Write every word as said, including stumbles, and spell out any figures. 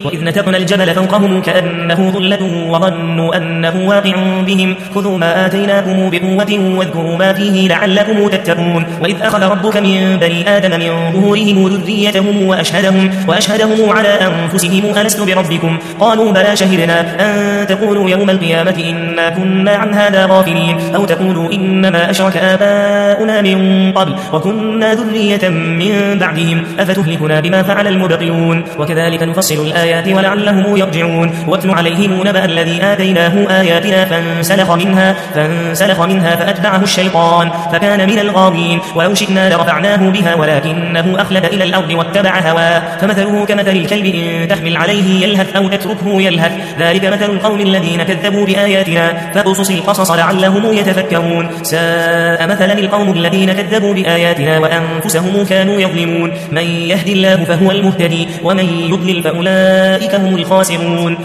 وإذ نتقنا الجبل فوقهم كأنه ظلة وظنوا أنه واقع بهم خذوا ما آتيناكم بقوة واذكروا ما فيه لعلكم تتقون وإذ أخذ ربك من بني آدم من ظهورهم ذريتهم وأشهدهم, وأشهدهم على أنفسهم ألست بربكم قالوا بلى شهدنا أن تقولوا يوم القيامة إنا كنا عن هذا غافلين أو تقولوا إنما أشرك آباؤنا من قبل وكنا ذرية من بعدهم أفتهلكنا بما فعل المبطلون وكذلك نفصل الآيات ولعلهم يرجعون واتل عليهم نبأ الذي آتيناه آياتنا فانسلخ منها, فانسلخ منها فأتبعه الشيطان فكان من الغاوين ولو شئنا لرفعناه بها ولكنه أخلد إلى الأرض واتبع هواه فمثله كمثل الكلب إن تحمل عليه يلهث أو تتركه يلهث ذلك مثل القوم الذين كذبوا بآياتنا فاقصص القصص لعلهم يتفكرون ساء مثلا القوم الذين كذبوا بآياتنا وأنفسهم كانوا يظلمون من يهد الله فهو المهتدي ومن يضلل فأولئك هم الخاسرون